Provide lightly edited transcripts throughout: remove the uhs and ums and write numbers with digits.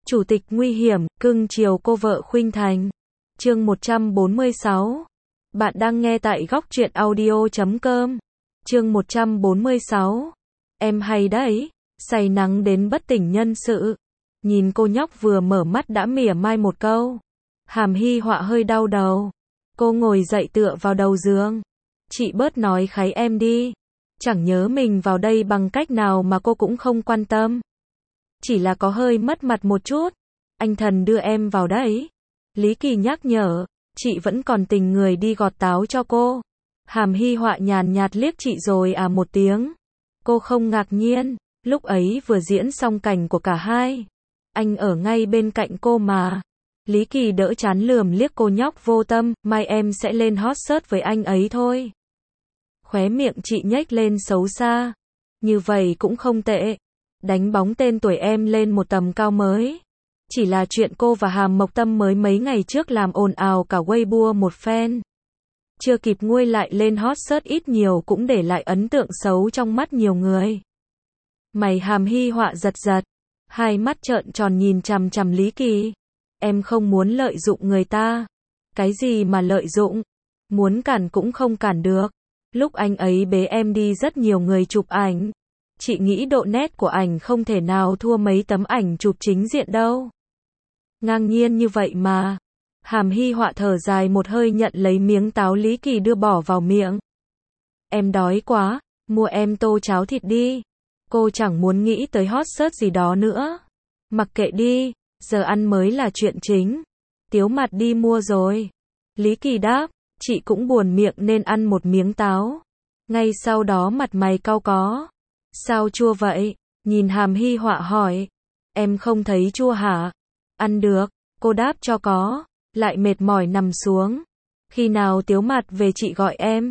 Chủ tịch nguy hiểm, cưng chiều cô vợ khuynh thành. Chương 146. Bạn đang nghe tại góc truyện audio.com. Chương 146. Em hay đấy, say nắng đến bất tỉnh nhân sự. Nhìn cô nhóc vừa mở mắt đã mỉa mai một câu. Hàm Hy Họa hơi đau đầu. Cô ngồi dậy tựa vào đầu giường. Chị bớt nói kháy em đi. Chẳng nhớ mình vào đây bằng cách nào mà cô cũng không quan tâm. Chỉ là có hơi mất mặt một chút. Anh Thần đưa em vào đấy. Lý Kỳ nhắc nhở. Chị vẫn còn tình người đi gọt táo cho cô. Hàm Hy Họa nhàn nhạt liếc chị rồi một tiếng. Cô không ngạc nhiên. Lúc ấy vừa diễn xong cảnh của cả hai. Anh ở ngay bên cạnh cô mà. Lý Kỳ đỡ chán lườm liếc cô nhóc vô tâm. Mai em sẽ lên hot search với anh ấy thôi. Khóe miệng chị nhếch lên xấu xa. Như vậy cũng không tệ. Đánh bóng tên tuổi em lên một tầm cao mới. Chỉ là chuyện cô và Hàm Mộc Tâm mới mấy ngày trước làm ồn ào cả Weibo một phen. Chưa kịp nguôi lại lên hot search ít nhiều cũng để lại ấn tượng xấu trong mắt nhiều người. Mày Hàm Hy Họa giật giật. Hai mắt trợn tròn nhìn chằm chằm Lý Kỳ. Em không muốn lợi dụng người ta. Cái gì mà lợi dụng? Muốn cản cũng không cản được. Lúc anh ấy bế em đi rất nhiều người chụp ảnh. Chị nghĩ độ nét của ảnh không thể nào thua mấy tấm ảnh chụp chính diện đâu. Ngang nhiên như vậy mà. Hàm Hy Họa thở dài một hơi nhận lấy miếng táo Lý Kỳ đưa bỏ vào miệng. Em đói quá, mua em tô cháo thịt đi. Cô chẳng muốn nghĩ tới hot search gì đó nữa. Mặc kệ đi, giờ ăn mới là chuyện chính. Tiếu Mặt đi mua rồi. Lý Kỳ đáp, chị cũng buồn miệng nên ăn một miếng táo. Ngay sau đó mặt mày cau có. Sao chua vậy? Nhìn Hàm Hy Họa hỏi. Em không thấy chua hả? Ăn được, cô đáp cho có. Lại mệt mỏi nằm xuống. Khi nào Tiếu Mặt về chị gọi em.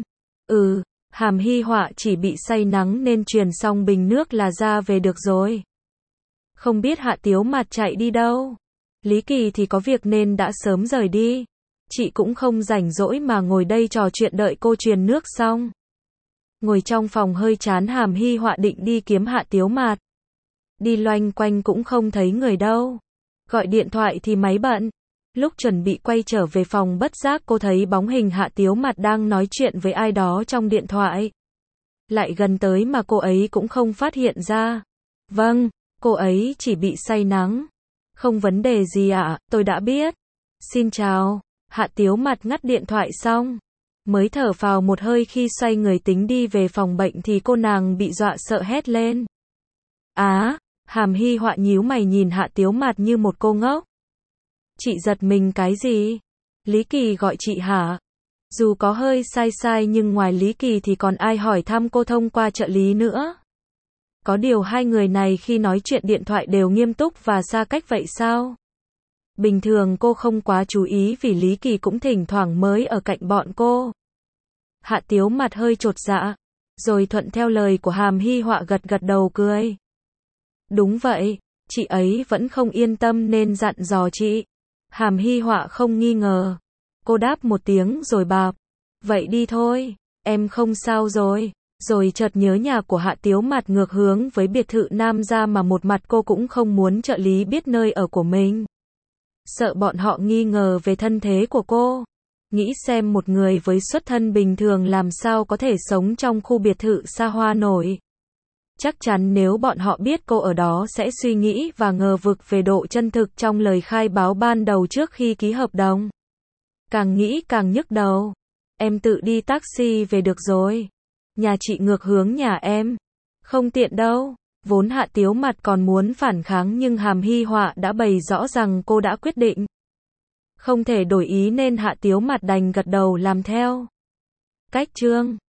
Hàm Hy Họa chỉ bị say nắng nên truyền xong bình nước là ra về được rồi. Không biết Hạ Tiếu Mặt chạy đi đâu. Lý Kỳ thì có việc nên đã sớm rời đi. Chị cũng không rảnh rỗi mà ngồi đây trò chuyện đợi cô truyền nước xong. Ngồi trong phòng hơi chán Hàm Hy Họa định đi kiếm Hạ Tiếu Mạt. Đi loanh quanh cũng không thấy người đâu. Gọi điện thoại thì máy bận. Lúc chuẩn bị quay trở về phòng bất giác cô thấy bóng hình Hạ Tiếu Mạt đang nói chuyện với ai đó trong điện thoại. Lại gần tới mà cô ấy cũng không phát hiện ra. Vâng, cô ấy chỉ bị say nắng. Không vấn đề gì ạ, tôi đã biết. Xin chào. Hạ Tiếu Mạt ngắt điện thoại xong. Mới thở phào một hơi khi xoay người tính đi về phòng bệnh thì cô nàng bị dọa sợ hét lên. Hàm Hy Họa nhíu mày nhìn Hạ Tiếu Mạt như một cô ngốc. Chị giật mình cái gì? Lý Kỳ gọi chị hả? Dù có hơi sai nhưng ngoài Lý Kỳ thì còn ai hỏi thăm cô thông qua trợ lý nữa. Có điều hai người này khi nói chuyện điện thoại đều nghiêm túc và xa cách vậy sao? Bình thường cô không quá chú ý vì Lý Kỳ cũng thỉnh thoảng mới ở cạnh bọn cô. Hạ Tiếu Mặt hơi chột dạ, rồi thuận theo lời của Hàm Hy Họa gật gật đầu cười. Đúng vậy, chị ấy vẫn không yên tâm nên dặn dò chị. Hàm Hy Họa không nghi ngờ. Cô đáp một tiếng rồi bảo, vậy đi thôi, em không sao rồi. Rồi chợt nhớ nhà của Hạ Tiếu Mặt ngược hướng với biệt thự Nam gia mà một mặt cô cũng không muốn trợ lý biết nơi ở của mình. Sợ bọn họ nghi ngờ về thân thế của cô. Nghĩ xem một người với xuất thân bình thường làm sao có thể sống trong khu biệt thự xa hoa nổi. Chắc chắn nếu bọn họ biết cô ở đó sẽ suy nghĩ và ngờ vực về độ chân thực trong lời khai báo ban đầu trước khi ký hợp đồng. Càng nghĩ càng nhức đầu. Em tự đi taxi về được rồi. Nhà chị ngược hướng nhà em. Không tiện đâu. Vốn Hạ Tiếu Mặt còn muốn phản kháng nhưng Hàm Hy Họa đã bày rõ rằng cô đã quyết định. Không thể đổi ý nên Hạ Tiếu Mặt đành gật đầu làm theo. Cách chương